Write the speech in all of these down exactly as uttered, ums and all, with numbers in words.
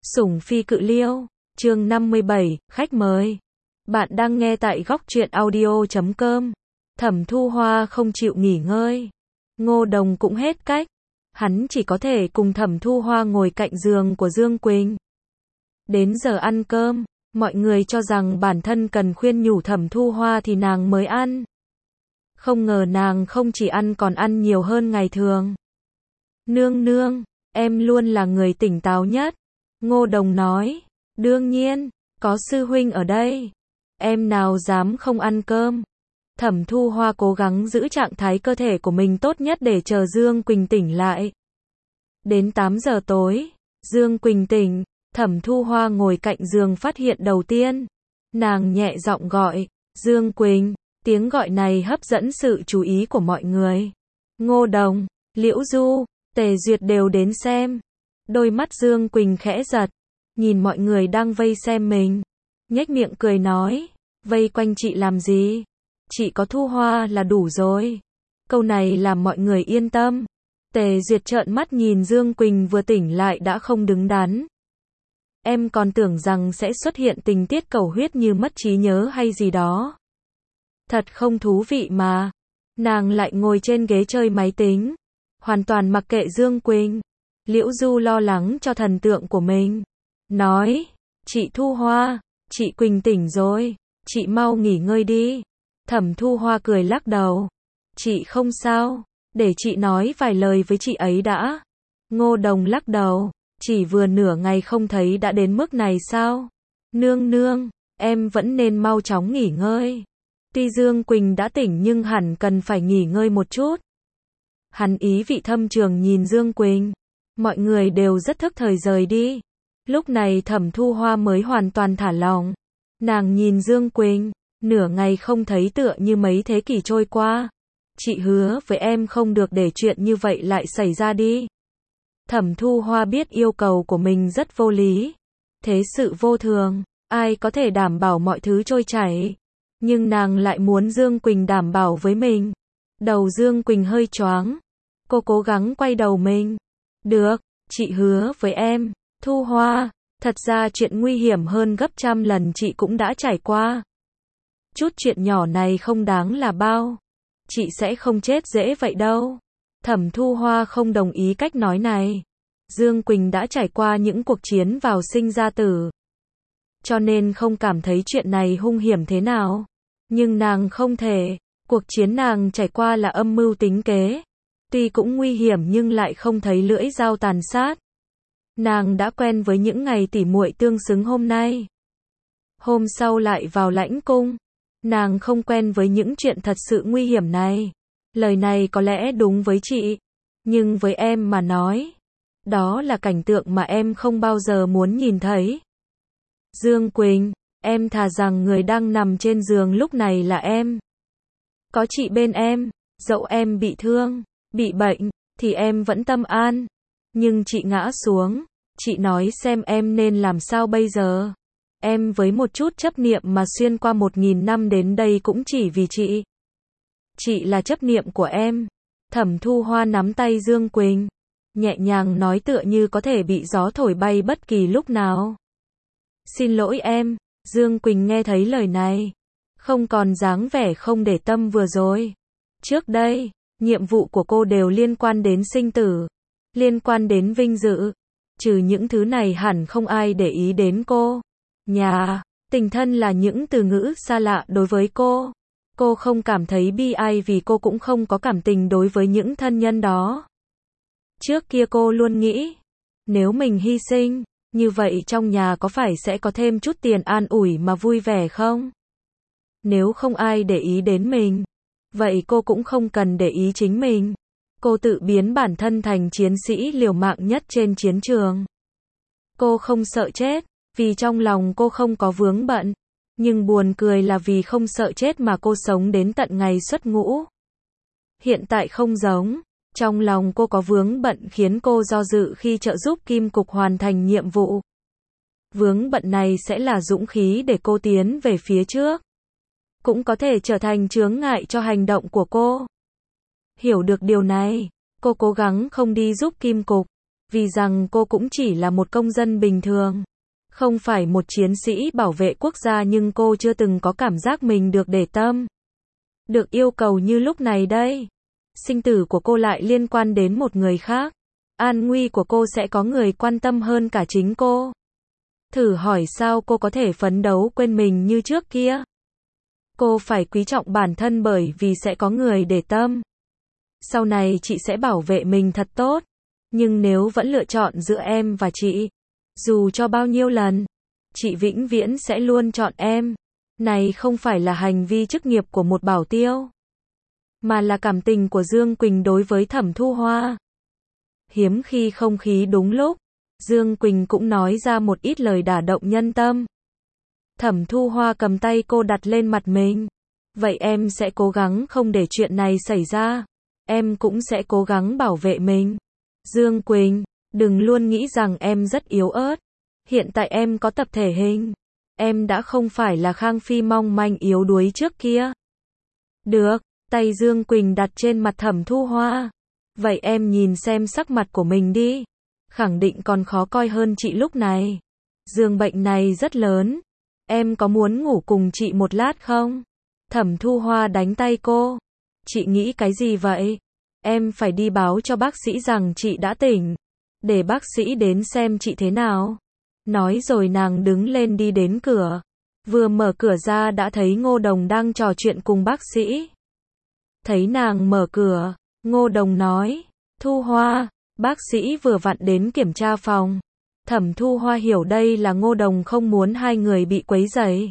Sủng phi cự liêu, chương năm mươi bảy, khách mời. Bạn đang nghe tại góc truyện audio chấm com. Thẩm Thu Hoa không chịu nghỉ ngơi. Ngô Đồng cũng hết cách. Hắn chỉ có thể cùng Thẩm Thu Hoa ngồi cạnh giường của Dương Quỳnh. Đến giờ ăn cơm, mọi người cho rằng bản thân cần khuyên nhủ Thẩm Thu Hoa thì nàng mới ăn. Không ngờ nàng không chỉ ăn còn ăn nhiều hơn ngày thường. Nương nương, em luôn là người tỉnh táo nhất. Ngô Đồng nói, đương nhiên, có sư huynh ở đây. Em nào dám không ăn cơm. Thẩm Thu Hoa cố gắng giữ trạng thái cơ thể của mình tốt nhất để chờ Dương Quỳnh tỉnh lại. Đến tám giờ tối, Dương Quỳnh tỉnh, Thẩm Thu Hoa ngồi cạnh giường phát hiện đầu tiên. Nàng nhẹ giọng gọi, Dương Quỳnh, tiếng gọi này hấp dẫn sự chú ý của mọi người. Ngô Đồng, Liễu Du, Tề Duyệt đều đến xem. Đôi mắt Dương Quỳnh khẽ giật, nhìn mọi người đang vây xem mình. Nhếch miệng cười nói, vây quanh chị làm gì? Chị có Thu Hoa là đủ rồi. Câu này làm mọi người yên tâm. Tề Duyệt trợn mắt nhìn Dương Quỳnh vừa tỉnh lại đã không đứng đắn. Em còn tưởng rằng sẽ xuất hiện tình tiết cầu huyết như mất trí nhớ hay gì đó. Thật không thú vị mà. Nàng lại ngồi trên ghế chơi máy tính, hoàn toàn mặc kệ Dương Quỳnh. Liễu Du lo lắng cho thần tượng của mình. Nói, chị Thu Hoa, chị Quỳnh tỉnh rồi, chị mau nghỉ ngơi đi. Thẩm Thu Hoa cười lắc đầu. Chị không sao, để chị nói vài lời với chị ấy đã. Ngô Đồng lắc đầu, chỉ vừa nửa ngày không thấy đã đến mức này sao? Nương nương, em vẫn nên mau chóng nghỉ ngơi. Tuy Dương Quỳnh đã tỉnh nhưng hẳn cần phải nghỉ ngơi một chút. Hắn ý vị thâm trường nhìn Dương Quỳnh. Mọi người đều rất thức thời rời đi. Lúc này Thẩm Thu Hoa mới hoàn toàn thả lỏng. Nàng nhìn Dương Quỳnh, nửa ngày không thấy tựa như mấy thế kỷ trôi qua. Chị hứa với em không được để chuyện như vậy lại xảy ra đi. Thẩm Thu Hoa biết yêu cầu của mình rất vô lý. Thế sự vô thường, ai có thể đảm bảo mọi thứ trôi chảy. Nhưng nàng lại muốn Dương Quỳnh đảm bảo với mình. Đầu Dương Quỳnh hơi choáng. Cô cố gắng quay đầu mình. Được, chị hứa với em, Thu Hoa, thật ra chuyện nguy hiểm hơn gấp trăm lần chị cũng đã trải qua. Chút chuyện nhỏ này không đáng là bao. Chị sẽ không chết dễ vậy đâu. Thẩm Thu Hoa không đồng ý cách nói này. Dương Quỳnh đã trải qua những cuộc chiến vào sinh ra tử. Cho nên không cảm thấy chuyện này hung hiểm thế nào. Nhưng nàng không thể. Cuộc chiến nàng trải qua là âm mưu tính kế. Tuy cũng nguy hiểm nhưng lại không thấy lưỡi dao tàn sát. Nàng đã quen với những ngày tỉ muội tương xứng hôm nay. Hôm sau lại vào lãnh cung. Nàng không quen với những chuyện thật sự nguy hiểm này. Lời này có lẽ đúng với chị. Nhưng với em mà nói, đó là cảnh tượng mà em không bao giờ muốn nhìn thấy. Dương Quỳnh, em thà rằng người đang nằm trên giường lúc này là em. Có chị bên em, dẫu em bị thương, bị bệnh, thì em vẫn tâm an. Nhưng chị ngã xuống, chị nói xem em nên làm sao bây giờ. Em với một chút chấp niệm mà xuyên qua một nghìn năm đến đây cũng chỉ vì chị. Chị là chấp niệm của em. Thẩm Thu Hoa nắm tay Dương Quỳnh, nhẹ nhàng nói tựa như có thể bị gió thổi bay bất kỳ lúc nào. Xin lỗi em. Dương Quỳnh nghe thấy lời này, không còn dáng vẻ không để tâm vừa rồi. Trước đây, nhiệm vụ của cô đều liên quan đến sinh tử, liên quan đến vinh dự. Trừ những thứ này hẳn không ai để ý đến cô. Nhà, tình thân là những từ ngữ xa lạ đối với cô. Cô không cảm thấy bi ai vì cô cũng không có cảm tình đối với những thân nhân đó. Trước kia cô luôn nghĩ, nếu mình hy sinh, như vậy trong nhà có phải sẽ có thêm chút tiền an ủi mà vui vẻ không? Nếu không ai để ý đến mình, vậy cô cũng không cần để ý chính mình. Cô tự biến bản thân thành chiến sĩ liều mạng nhất trên chiến trường. Cô không sợ chết, vì trong lòng cô không có vướng bận. Nhưng buồn cười là vì không sợ chết mà cô sống đến tận ngày xuất ngũ. Hiện tại không giống, trong lòng cô có vướng bận khiến cô do dự khi trợ giúp Kim Cục hoàn thành nhiệm vụ. Vướng bận này sẽ là dũng khí để cô tiến về phía trước. Cũng có thể trở thành chướng ngại cho hành động của cô. Hiểu được điều này, cô cố gắng không đi giúp Kim Cục. vì rằng cô cũng chỉ là một công dân bình thường, không phải một chiến sĩ bảo vệ quốc gia, nhưng cô chưa từng có cảm giác mình được để tâm, được yêu cầu như lúc này đây. Sinh tử của cô lại liên quan đến một người khác. An nguy của cô sẽ có người quan tâm hơn cả chính cô. Thử hỏi sao cô có thể phấn đấu quên mình như trước kia? Cô phải quý trọng bản thân bởi vì sẽ có người để tâm. Sau này chị sẽ bảo vệ mình thật tốt. Nhưng nếu vẫn lựa chọn giữa em và chị, dù cho bao nhiêu lần, chị vĩnh viễn sẽ luôn chọn em. Này không phải là hành vi chức nghiệp của một bảo tiêu, mà là cảm tình của Dương Quỳnh đối với Thẩm Thu Hoa. Hiếm khi không khí đúng lúc, Dương Quỳnh cũng nói ra một ít lời đả động nhân tâm. Thẩm Thu Hoa cầm tay cô đặt lên mặt mình. Vậy em sẽ cố gắng không để chuyện này xảy ra. Em cũng sẽ cố gắng bảo vệ mình. Dương Quỳnh, đừng luôn nghĩ rằng em rất yếu ớt. Hiện tại em có tập thể hình. Em đã không phải là Khang Phi mong manh yếu đuối trước kia. Được, tay Dương Quỳnh đặt trên mặt Thẩm Thu Hoa. Vậy em nhìn xem sắc mặt của mình đi. Khẳng định còn khó coi hơn chị lúc này. Giường bệnh này rất lớn. Em có muốn ngủ cùng chị một lát không? Thẩm Thu Hoa đánh tay cô. Chị nghĩ cái gì vậy? Em phải đi báo cho bác sĩ rằng chị đã tỉnh. Để bác sĩ đến xem chị thế nào. Nói rồi nàng đứng lên đi đến cửa. Vừa mở cửa ra đã thấy Ngô Đồng đang trò chuyện cùng bác sĩ. Thấy nàng mở cửa, Ngô Đồng nói, Thu Hoa, bác sĩ vừa vặn đến kiểm tra phòng. Thẩm Thu Hoa hiểu đây là Ngô Đồng không muốn hai người bị quấy rầy.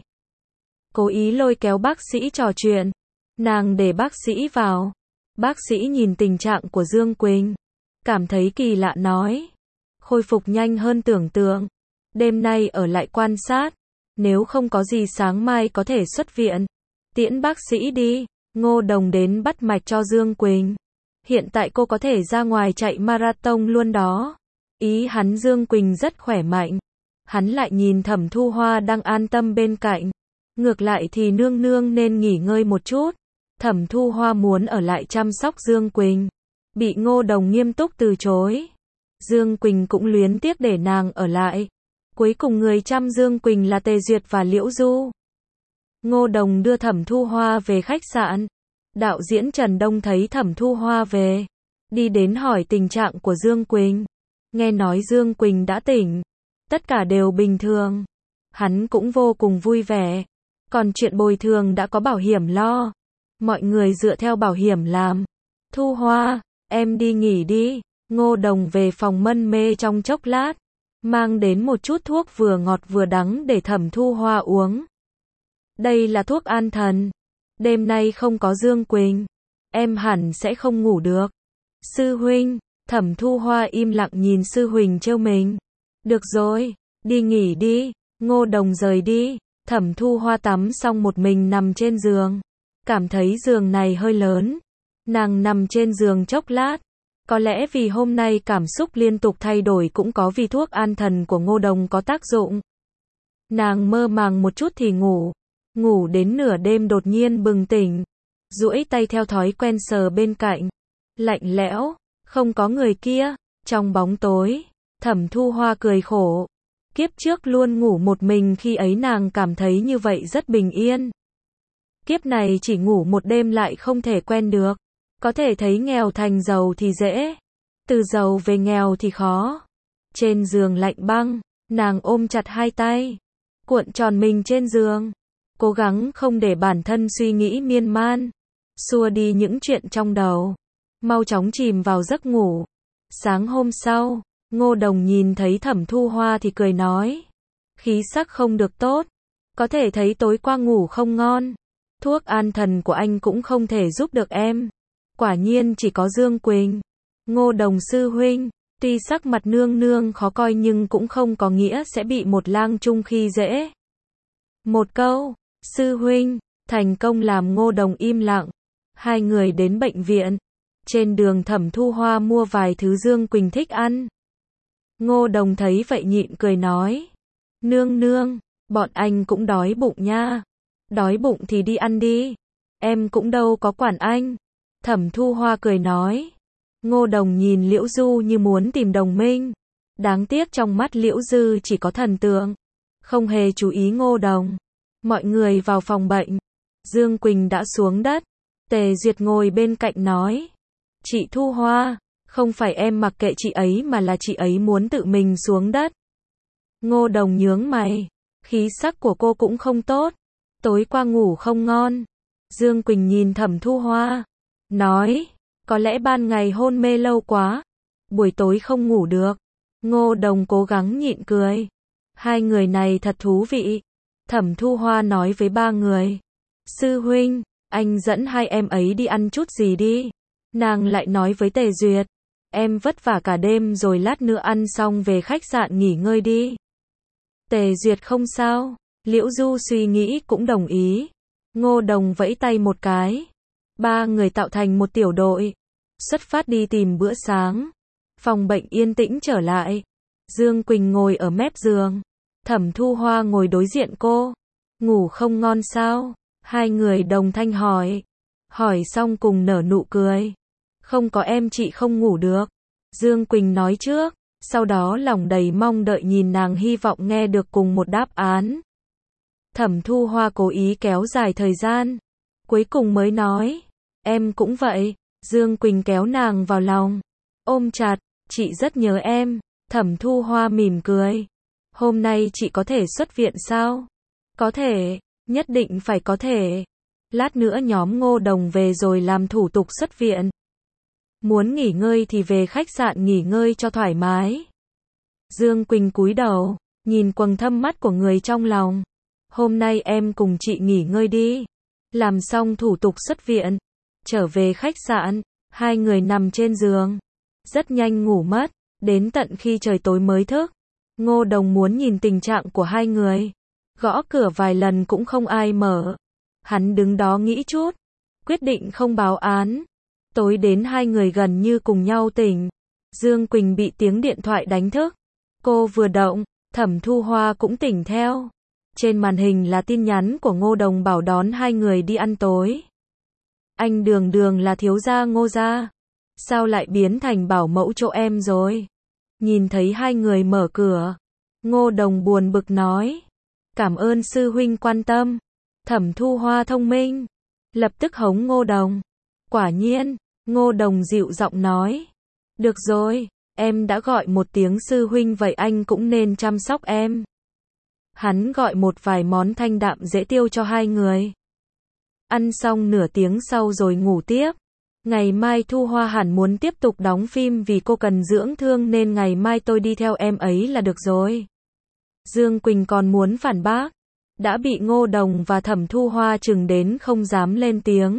Cố ý lôi kéo bác sĩ trò chuyện. Nàng để bác sĩ vào. Bác sĩ nhìn tình trạng của Dương Quỳnh. Cảm thấy kỳ lạ nói. Khôi phục nhanh hơn tưởng tượng. Đêm nay ở lại quan sát. Nếu không có gì sáng mai có thể xuất viện. Tiễn bác sĩ đi. Ngô Đồng đến bắt mạch cho Dương Quỳnh. Hiện tại cô có thể ra ngoài chạy marathon luôn đó. Ý hắn Dương Quỳnh rất khỏe mạnh. Hắn lại nhìn Thẩm Thu Hoa đang an tâm bên cạnh. Ngược lại thì nương nương nên nghỉ ngơi một chút. Thẩm Thu Hoa muốn ở lại chăm sóc Dương Quỳnh. Bị Ngô Đồng nghiêm túc từ chối. Dương Quỳnh cũng luyến tiếc để nàng ở lại. Cuối cùng người chăm Dương Quỳnh là Tề Duyệt và Liễu Du. Ngô Đồng đưa Thẩm Thu Hoa về khách sạn. Đạo diễn Trần Đông thấy Thẩm Thu Hoa về. Đi đến hỏi tình trạng của Dương Quỳnh. Nghe nói Dương Quỳnh đã tỉnh. Tất cả đều bình thường. Hắn cũng vô cùng vui vẻ. Còn chuyện bồi thường đã có bảo hiểm lo. Mọi người dựa theo bảo hiểm làm. Thu Hoa, em đi nghỉ đi. Ngô Đồng về phòng mân mê trong chốc lát. Mang đến một chút thuốc vừa ngọt vừa đắng để Thẩm Thu Hoa uống. Đây là thuốc an thần. Đêm nay không có Dương Quỳnh. Em hẳn sẽ không ngủ được. Sư huynh, Thẩm Thu Hoa im lặng nhìn sư huynh trêu mình. Được rồi, đi nghỉ đi. Ngô Đồng rời đi. Thẩm Thu Hoa tắm xong một mình nằm trên giường. Cảm thấy giường này hơi lớn. Nàng nằm trên giường chốc lát. Có lẽ vì hôm nay cảm xúc liên tục thay đổi, cũng có vì thuốc an thần của Ngô Đồng có tác dụng. Nàng mơ màng một chút thì ngủ. Ngủ đến nửa đêm đột nhiên bừng tỉnh. Duỗi tay theo thói quen sờ bên cạnh. Lạnh lẽo, không có người kia. Trong bóng tối, Thẩm Thu Hoa cười khổ. Kiếp trước luôn ngủ một mình, khi ấy nàng cảm thấy như vậy rất bình yên. Kiếp này chỉ ngủ một đêm lại không thể quen được. Có thể thấy nghèo thành giàu thì dễ. Từ giàu về nghèo thì khó. Trên giường lạnh băng, nàng ôm chặt hai tay. Cuộn tròn mình trên giường. Cố gắng không để bản thân suy nghĩ miên man. Xua đi những chuyện trong đầu. Mau chóng chìm vào giấc ngủ. Sáng hôm sau, Ngô Đồng nhìn thấy Thẩm Thu Hoa thì cười nói. Khí sắc không được tốt. Có thể thấy tối qua ngủ không ngon. Thuốc an thần của anh cũng không thể giúp được em. Quả nhiên chỉ có Dương Quỳnh. Ngô Đồng sư huynh, tuy sắc mặt nương nương khó coi nhưng cũng không có nghĩa sẽ bị một lang trung khi dễ. Một câu, sư huynh, thành công làm Ngô Đồng im lặng. Hai người đến bệnh viện. Trên đường Thẩm Thu Hoa mua vài thứ Dương Quỳnh thích ăn. Ngô Đồng thấy vậy nhịn cười nói. Nương nương, bọn anh cũng đói bụng nha. Đói bụng thì đi ăn đi. Em cũng đâu có quản anh. Thẩm Thu Hoa cười nói. Ngô Đồng nhìn Liễu Du như muốn tìm đồng minh. Đáng tiếc trong mắt Liễu Dư chỉ có thần tượng. Không hề chú ý Ngô Đồng. Mọi người vào phòng bệnh. Dương Quỳnh đã xuống đất. Tề Duyệt ngồi bên cạnh nói. Chị Thu Hoa, không phải em mặc kệ chị ấy mà là chị ấy muốn tự mình xuống đất. Ngô Đồng nhướng mày. Khí sắc của cô cũng không tốt. Tối qua ngủ không ngon. Dương Quỳnh nhìn Thẩm Thu Hoa. Nói. Có lẽ ban ngày hôn mê lâu quá. Buổi tối không ngủ được. Ngô Đồng cố gắng nhịn cười. Hai người này thật thú vị. Thẩm Thu Hoa nói với ba người. Sư huynh, anh dẫn hai em ấy đi ăn chút gì đi. Nàng lại nói với Tề Duyệt. Em vất vả cả đêm rồi lát nữa ăn xong về khách sạn nghỉ ngơi đi. Tề Duyệt không sao. Liễu Du suy nghĩ cũng đồng ý. Ngô Đồng vẫy tay một cái. Ba người tạo thành một tiểu đội. Xuất phát đi tìm bữa sáng. Phòng bệnh yên tĩnh trở lại. Dương Quỳnh ngồi ở mép giường. Thẩm Thu Hoa ngồi đối diện cô. Ngủ không ngon sao? Hai người đồng thanh hỏi. Hỏi xong cùng nở nụ cười. Không có em chị không ngủ được. Dương Quỳnh nói trước. Sau đó lòng đầy mong đợi nhìn nàng hy vọng nghe được cùng một đáp án. Thẩm Thu Hoa cố ý kéo dài thời gian. Cuối cùng mới nói. Em cũng vậy. Dương Quỳnh kéo nàng vào lòng. Ôm chặt. Chị rất nhớ em. Thẩm Thu Hoa mỉm cười. Hôm nay chị có thể xuất viện sao? Có thể. Nhất định phải có thể. Lát nữa nhóm Ngô Đồng về rồi làm thủ tục xuất viện. Muốn nghỉ ngơi thì về khách sạn nghỉ ngơi cho thoải mái. Dương Quỳnh cúi đầu. Nhìn quầng thâm mắt của người trong lòng. Hôm nay em cùng chị nghỉ ngơi đi. Làm xong thủ tục xuất viện. Trở về khách sạn. Hai người nằm trên giường. Rất nhanh ngủ mất. Đến tận khi trời tối mới thức. Ngô Đồng muốn nhìn tình trạng của hai người. Gõ cửa vài lần cũng không ai mở. Hắn đứng đó nghĩ chút. Quyết định không báo án. Tối đến hai người gần như cùng nhau tỉnh. Dương Quỳnh bị tiếng điện thoại đánh thức. Cô vừa động, Thẩm Thu Hoa cũng tỉnh theo. Trên màn hình là tin nhắn của Ngô Đồng bảo đón hai người đi ăn tối. Anh Đường Đường là thiếu gia Ngô gia. Sao lại biến thành bảo mẫu chỗ em rồi? Nhìn thấy hai người mở cửa. Ngô Đồng buồn bực nói. Cảm ơn sư huynh quan tâm. Thẩm Thu Hoa thông minh. Lập tức hống Ngô Đồng. Quả nhiên, Ngô Đồng dịu giọng nói. Được rồi, em đã gọi một tiếng sư huynh vậy anh cũng nên chăm sóc em. Hắn gọi một vài món thanh đạm dễ tiêu cho hai người. Ăn xong nửa tiếng sau rồi ngủ tiếp. Ngày mai Thu Hoa hẳn muốn tiếp tục đóng phim vì cô cần dưỡng thương nên ngày mai tôi đi theo em ấy là được rồi. Dương Quỳnh còn muốn phản bác. Đã bị Ngô Đồng và Thẩm Thu Hoa chừng đến không dám lên tiếng.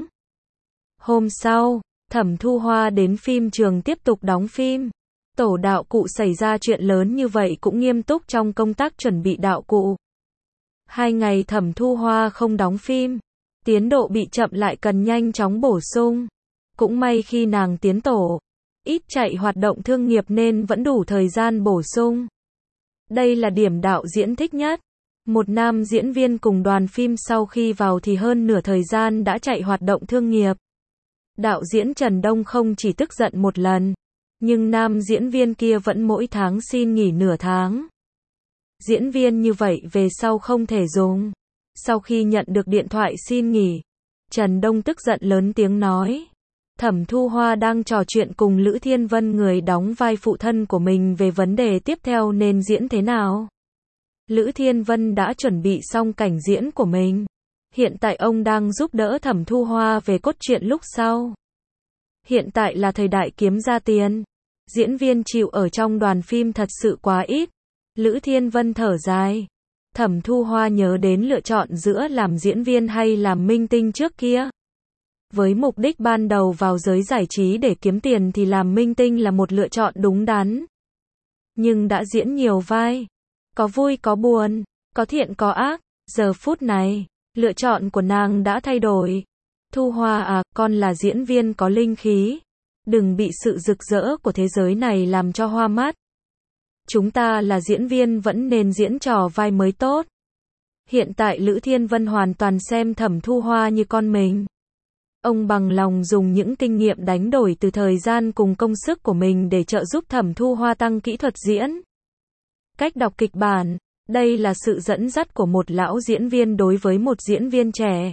Hôm sau, Thẩm Thu Hoa đến phim trường tiếp tục đóng phim. Tổ đạo cụ xảy ra chuyện lớn như vậy cũng nghiêm túc trong công tác chuẩn bị đạo cụ. Hai ngày Thẩm Thu Hoa không đóng phim. Tiến độ bị chậm lại cần nhanh chóng bổ sung. Cũng may khi nàng tiến tổ, ít chạy hoạt động thương nghiệp nên vẫn đủ thời gian bổ sung. Đây là điểm đạo diễn thích nhất. Một nam diễn viên cùng đoàn phim sau khi vào thì hơn nửa thời gian đã chạy hoạt động thương nghiệp. Đạo diễn Trần Đông không chỉ tức giận một lần, nhưng nam diễn viên kia vẫn mỗi tháng xin nghỉ nửa tháng. Diễn viên như vậy về sau không thể dùng. Sau khi nhận được điện thoại xin nghỉ, Trần Đông tức giận lớn tiếng nói. Thẩm Thu Hoa đang trò chuyện cùng Lữ Thiên Vân người đóng vai phụ thân của mình về vấn đề tiếp theo nên diễn thế nào. Lữ Thiên Vân đã chuẩn bị xong cảnh diễn của mình. Hiện tại ông đang giúp đỡ Thẩm Thu Hoa về cốt truyện lúc sau. Hiện tại là thời đại kiếm ra tiền. Diễn viên chịu ở trong đoàn phim thật sự quá ít. Lữ Thiên Vân thở dài. Thẩm Thu Hoa nhớ đến lựa chọn giữa làm diễn viên hay làm minh tinh trước kia. Với mục đích ban đầu vào giới giải trí để kiếm tiền thì làm minh tinh là một lựa chọn đúng đắn. Nhưng đã diễn nhiều vai. Có vui có buồn, có thiện có ác. Giờ phút này, lựa chọn của nàng đã thay đổi. Thu Hoa à, con là diễn viên có linh khí. Đừng bị sự rực rỡ của thế giới này làm cho hoa mắt. Chúng ta là diễn viên vẫn nên diễn trò vai mới tốt. Hiện tại Lữ Thiên Vân hoàn toàn xem Thẩm Thu Hoa như con mình. Ông bằng lòng dùng những kinh nghiệm đánh đổi từ thời gian cùng công sức của mình để trợ giúp Thẩm Thu Hoa tăng kỹ thuật diễn. Cách đọc kịch bản. Đây là sự dẫn dắt của một lão diễn viên đối với một diễn viên trẻ.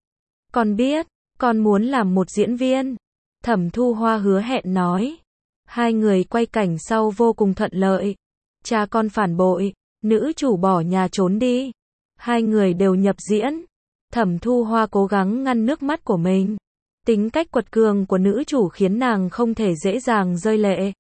Con biết, con muốn làm một diễn viên. Thẩm Thu Hoa hứa hẹn nói. Hai người quay cảnh sau vô cùng thuận lợi. Cha con phản bội, nữ chủ bỏ nhà trốn đi. Hai người đều nhập diễn. Thẩm Thu Hoa cố gắng ngăn nước mắt của mình. Tính cách quật cường của nữ chủ khiến nàng không thể dễ dàng rơi lệ.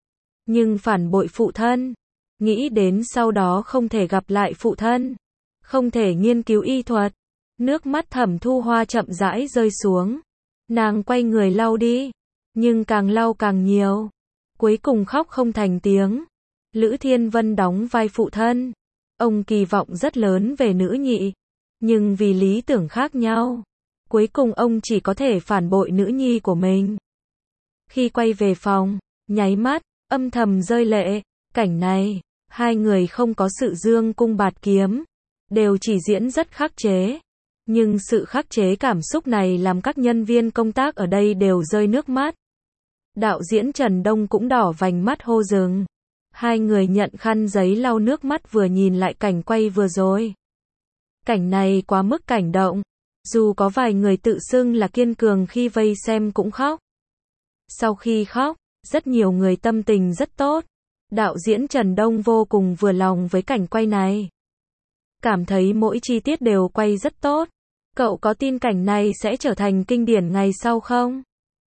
Nhưng phản bội phụ thân. Nghĩ đến sau đó không thể gặp lại phụ thân. Không thể nghiên cứu y thuật. Nước mắt Thẩm Thu Hoa chậm rãi rơi xuống. Nàng quay người lau đi. Nhưng càng lau càng nhiều. Cuối cùng khóc không thành tiếng. Lữ Thiên Vân đóng vai phụ thân. Ông kỳ vọng rất lớn về nữ nhị. Nhưng vì lý tưởng khác nhau. Cuối cùng ông chỉ có thể phản bội nữ nhi của mình. Khi quay về phòng, nháy mắt, âm thầm rơi lệ. Cảnh này, hai người không có sự dương cung bạt kiếm. Đều chỉ diễn rất khắc chế. Nhưng sự khắc chế cảm xúc này làm các nhân viên công tác ở đây đều rơi nước mắt. Đạo diễn Trần Đông cũng đỏ vành mắt hô dừng. Hai người nhận khăn giấy lau nước mắt vừa nhìn lại cảnh quay vừa rồi. Cảnh này quá mức cảnh động. Dù có vài người tự xưng là kiên cường khi vây xem cũng khóc. Sau khi khóc, rất nhiều người tâm tình rất tốt. Đạo diễn Trần Đông vô cùng vừa lòng với cảnh quay này. Cảm thấy mỗi chi tiết đều quay rất tốt. Cậu có tin cảnh này sẽ trở thành kinh điển ngày sau không?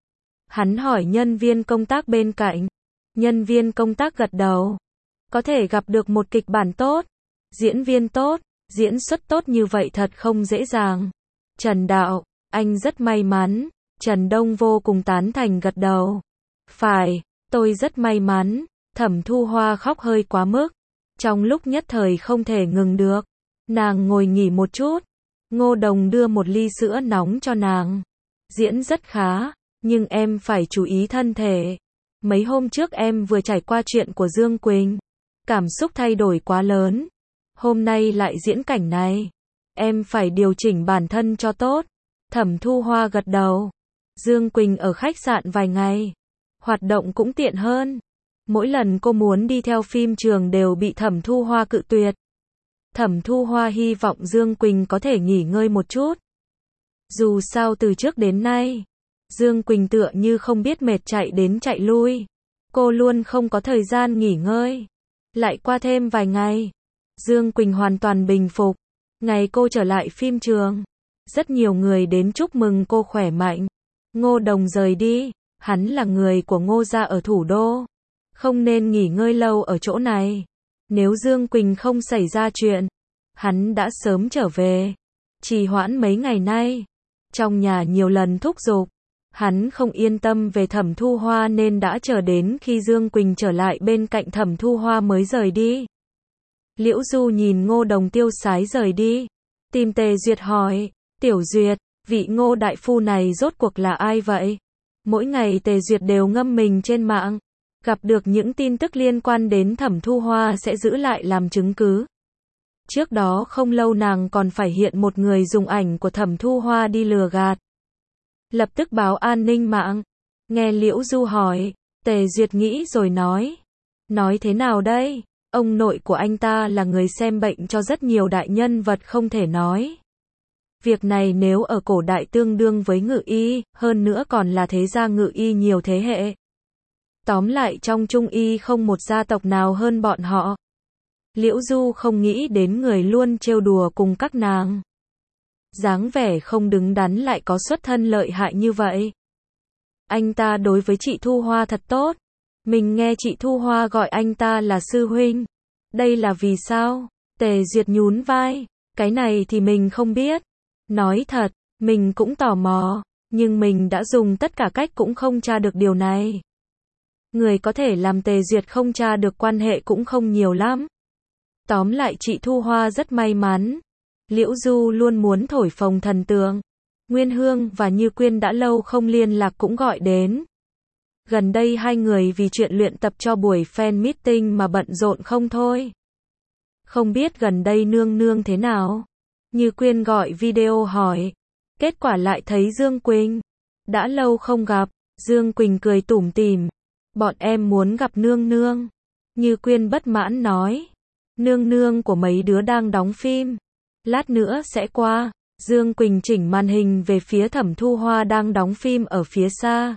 Hắn hỏi nhân viên công tác bên cạnh. Nhân viên công tác gật đầu. Có thể gặp được một kịch bản tốt, diễn viên tốt, diễn xuất tốt như vậy thật không dễ dàng. Trần Đạo, anh rất may mắn. Trần Đông vô cùng tán thành gật đầu. Phải, tôi rất may mắn. Thẩm Thu Hoa khóc hơi quá mức. Trong lúc nhất thời không thể ngừng được. Nàng ngồi nghỉ một chút. Ngô Đồng đưa một ly sữa nóng cho nàng. Diễn rất khá, nhưng em phải chú ý thân thể. Mấy hôm trước em vừa trải qua chuyện của Dương Quỳnh. Cảm xúc thay đổi quá lớn. Hôm nay lại diễn cảnh này. Em phải điều chỉnh bản thân cho tốt. Thẩm Thu Hoa gật đầu. Dương Quỳnh ở khách sạn vài ngày. Hoạt động cũng tiện hơn. Mỗi lần cô muốn đi theo phim trường đều bị Thẩm Thu Hoa cự tuyệt. Thẩm Thu Hoa hy vọng Dương Quỳnh có thể nghỉ ngơi một chút. Dù sao từ trước đến nay, Dương Quỳnh tựa như không biết mệt chạy đến chạy lui. Cô luôn không có thời gian nghỉ ngơi. Lại qua thêm vài ngày, Dương Quỳnh hoàn toàn bình phục. Ngày cô trở lại phim trường, rất nhiều người đến chúc mừng cô khỏe mạnh. Ngô Đồng rời đi, hắn là người của Ngô gia ở thủ đô. Không nên nghỉ ngơi lâu ở chỗ này. Nếu Dương Quỳnh không xảy ra chuyện, hắn đã sớm trở về. Trì hoãn mấy ngày nay, trong nhà nhiều lần thúc giục. Hắn không yên tâm về Thẩm Thu Hoa nên đã chờ đến khi Dương Quỳnh trở lại bên cạnh Thẩm Thu Hoa mới rời đi. Liễu Du nhìn Ngô Đồng tiêu sái rời đi. Tìm Tề Duyệt hỏi, Tiểu Duyệt, vị Ngô đại phu này rốt cuộc là ai vậy? Mỗi ngày Tề Duyệt đều ngâm mình trên mạng. Gặp được những tin tức liên quan đến Thẩm Thu Hoa sẽ giữ lại làm chứng cứ. Trước đó không lâu nàng còn phải hiện một người dùng ảnh của Thẩm Thu Hoa đi lừa gạt. Lập tức báo an ninh mạng. Nghe Liễu Du hỏi, Tề Duyệt nghĩ rồi nói. Nói thế nào đây? Ông nội của anh ta là người xem bệnh cho rất nhiều đại nhân vật không thể nói. Việc này nếu ở cổ đại tương đương với ngự y, hơn nữa còn là thế gia ngự y nhiều thế hệ. Tóm lại trong Trung y không một gia tộc nào hơn bọn họ. Liễu Du không nghĩ đến người luôn trêu đùa cùng các nàng. Dáng vẻ không đứng đắn lại có xuất thân lợi hại như vậy. Anh ta đối với chị Thu Hoa thật tốt. Mình nghe chị Thu Hoa gọi anh ta là sư huynh. Đây là vì sao? Tề Duyệt nhún vai. Cái này thì mình không biết. Nói thật, mình cũng tò mò. Nhưng mình đã dùng tất cả cách cũng không tra được điều này. Người có thể làm Tề Duyệt không tra được quan hệ cũng không nhiều lắm. Tóm lại chị Thu Hoa rất may mắn. Liễu Du luôn muốn thổi phồng thần tượng. Nguyên Hương và Như Quyên đã lâu không liên lạc cũng gọi đến. Gần đây hai người vì chuyện luyện tập cho buổi fan meeting mà bận rộn không thôi. Không biết gần đây nương nương thế nào? Như Quyên gọi video hỏi. Kết quả lại thấy Dương Quỳnh. Đã lâu không gặp, Dương Quỳnh cười tủm tỉm. Bọn em muốn gặp nương nương. Như Quyên bất mãn nói. Nương nương của mấy đứa đang đóng phim. Lát nữa sẽ qua. Dương Quỳnh chỉnh màn hình về phía Thẩm Thu Hoa đang đóng phim ở phía xa.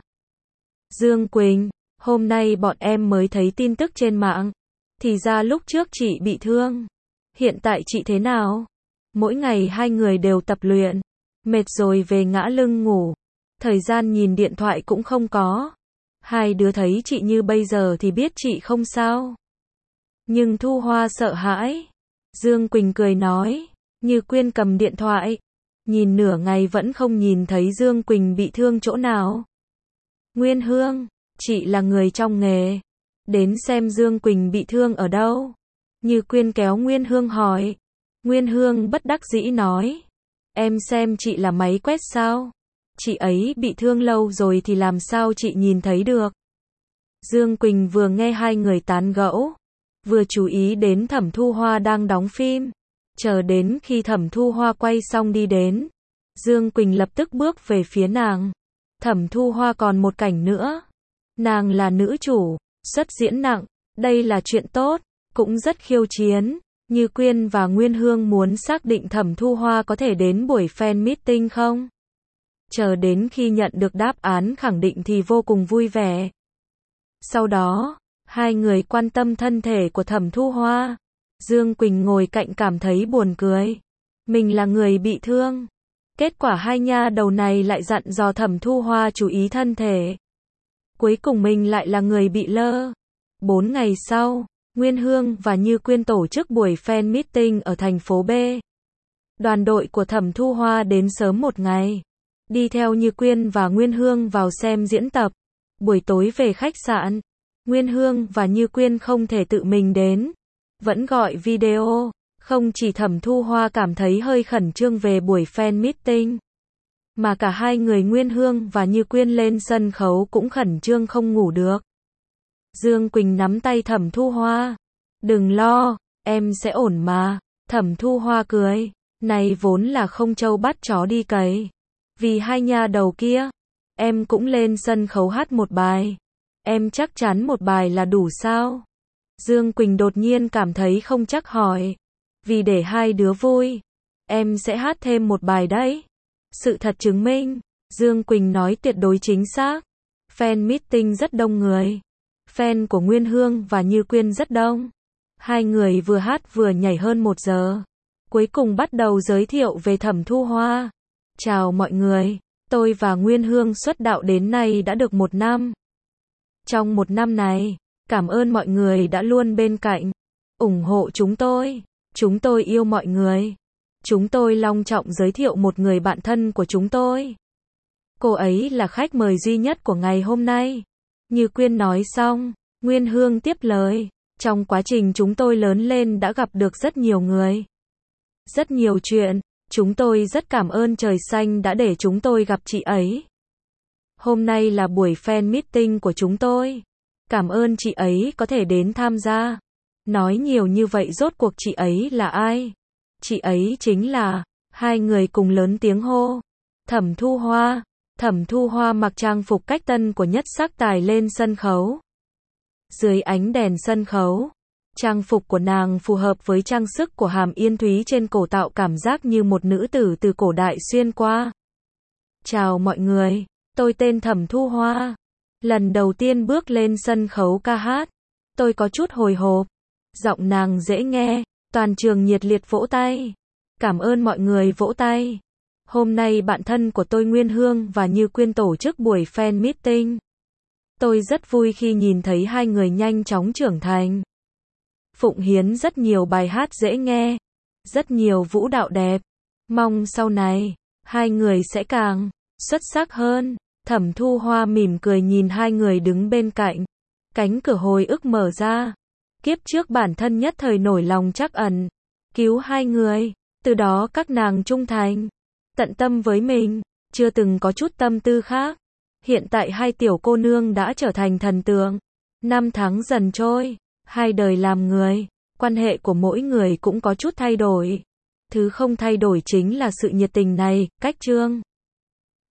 Dương Quỳnh, hôm nay bọn em mới thấy tin tức trên mạng. Thì ra lúc trước chị bị thương. Hiện tại chị thế nào? Mỗi ngày hai người đều tập luyện. Mệt rồi về ngã lưng ngủ. Thời gian nhìn điện thoại cũng không có. Hai đứa thấy chị như bây giờ thì biết chị không sao. Nhưng Thu Hoa sợ hãi. Dương Quỳnh cười nói. Như Quyên cầm điện thoại. Nhìn nửa ngày vẫn không nhìn thấy Dương Quỳnh bị thương chỗ nào. Nguyên Hương, chị là người trong nghề. Đến xem Dương Quỳnh bị thương ở đâu. Như Quyên kéo Nguyên Hương hỏi. Nguyên Hương bất đắc dĩ nói. Em xem chị là máy quét sao? Chị ấy bị thương lâu rồi thì làm sao chị nhìn thấy được? Dương Quỳnh vừa nghe hai người tán gẫu, vừa chú ý đến Thẩm Thu Hoa đang đóng phim. Chờ đến khi Thẩm Thu Hoa quay xong đi đến, Dương Quỳnh lập tức bước về phía nàng. Thẩm Thu Hoa còn một cảnh nữa. Nàng là nữ chủ, xuất diễn nặng, đây là chuyện tốt, cũng rất khiêu chiến. Như Quyên và Nguyên Hương muốn xác định Thẩm Thu Hoa có thể đến buổi fan meeting không? Chờ đến khi nhận được đáp án khẳng định thì vô cùng vui vẻ. Sau đó, hai người quan tâm thân thể của Thẩm Thu Hoa. Dương Quỳnh ngồi cạnh cảm thấy buồn cười. Mình là người bị thương. Kết quả hai nha đầu này lại dặn dò Thẩm Thu Hoa chú ý thân thể. Cuối cùng mình lại là người bị lơ. Bốn ngày sau, Nguyên Hương và Như Quyên tổ chức buổi fan meeting ở thành phố B. Đoàn đội của Thẩm Thu Hoa đến sớm một ngày. Đi theo Như Quyên và Nguyên Hương vào xem diễn tập. Buổi tối về khách sạn. Nguyên Hương và Như Quyên không thể tự mình đến. Vẫn gọi video. Không chỉ Thẩm Thu Hoa cảm thấy hơi khẩn trương về buổi fan meeting. Mà cả hai người Nguyên Hương và Như Quyên lên sân khấu cũng khẩn trương không ngủ được. Dương Quỳnh nắm tay Thẩm Thu Hoa. Đừng lo, em sẽ ổn mà. Thẩm Thu Hoa cười. Này vốn là không trâu bắt chó đi cày. Vì hai nha đầu kia, em cũng lên sân khấu hát một bài. Em chắc chắn một bài là đủ sao? Dương Quỳnh đột nhiên cảm thấy không chắc hỏi. Vì để hai đứa vui, em sẽ hát thêm một bài đấy. Sự thật chứng minh, Dương Quỳnh nói tuyệt đối chính xác. Fan meeting rất đông người. Fan của Nguyên Hương và Như Quyên rất đông. Hai người vừa hát vừa nhảy hơn một giờ. Cuối cùng bắt đầu giới thiệu về Thẩm Thu Hoa. Chào mọi người, tôi và Nguyên Hương xuất đạo đến nay đã được một năm. Trong một năm này, cảm ơn mọi người đã luôn bên cạnh, ủng hộ chúng tôi. Chúng tôi yêu mọi người. Chúng tôi long trọng giới thiệu một người bạn thân của chúng tôi. Cô ấy là khách mời duy nhất của ngày hôm nay. Như Quyên nói xong, Nguyên Hương tiếp lời. Trong quá trình chúng tôi lớn lên đã gặp được rất nhiều người. Rất nhiều chuyện. Chúng tôi rất cảm ơn trời xanh đã để chúng tôi gặp chị ấy. Hôm nay là buổi fan meeting của chúng tôi. Cảm ơn chị ấy có thể đến tham gia. Nói nhiều như vậy rốt cuộc chị ấy là ai? Chị ấy chính là... Hai người cùng lớn tiếng hô. Thẩm Thu Hoa. Thẩm Thu Hoa mặc trang phục cách tân của nhất sắc tài lên sân khấu. Dưới ánh đèn sân khấu, trang phục của nàng phù hợp với trang sức của hàm yên thúy trên cổ tạo cảm giác như một nữ tử từ cổ đại xuyên qua. Chào mọi người, tôi tên Thẩm Thu Hoa. Lần đầu tiên bước lên sân khấu ca hát, tôi có chút hồi hộp. Giọng nàng dễ nghe, toàn trường nhiệt liệt vỗ tay. Cảm ơn mọi người vỗ tay. Hôm nay bạn thân của tôi Nguyên Hương và Như Quyên tổ chức buổi fan meeting. Tôi rất vui khi nhìn thấy hai người nhanh chóng trưởng thành. Phụng hiến rất nhiều bài hát dễ nghe, rất nhiều vũ đạo đẹp. Mong sau này, hai người sẽ càng xuất sắc hơn. Thẩm Thu Hoa mỉm cười nhìn hai người đứng bên cạnh. Cánh cửa hồi ức mở ra. Kiếp trước bản thân nhất thời nổi lòng trắc ẩn, cứu hai người. Từ đó các nàng trung thành, tận tâm với mình, chưa từng có chút tâm tư khác. Hiện tại hai tiểu cô nương đã trở thành thần tượng. Năm tháng dần trôi, hai đời làm người, quan hệ của mỗi người cũng có chút thay đổi. Thứ không thay đổi chính là sự nhiệt tình này, cách chương.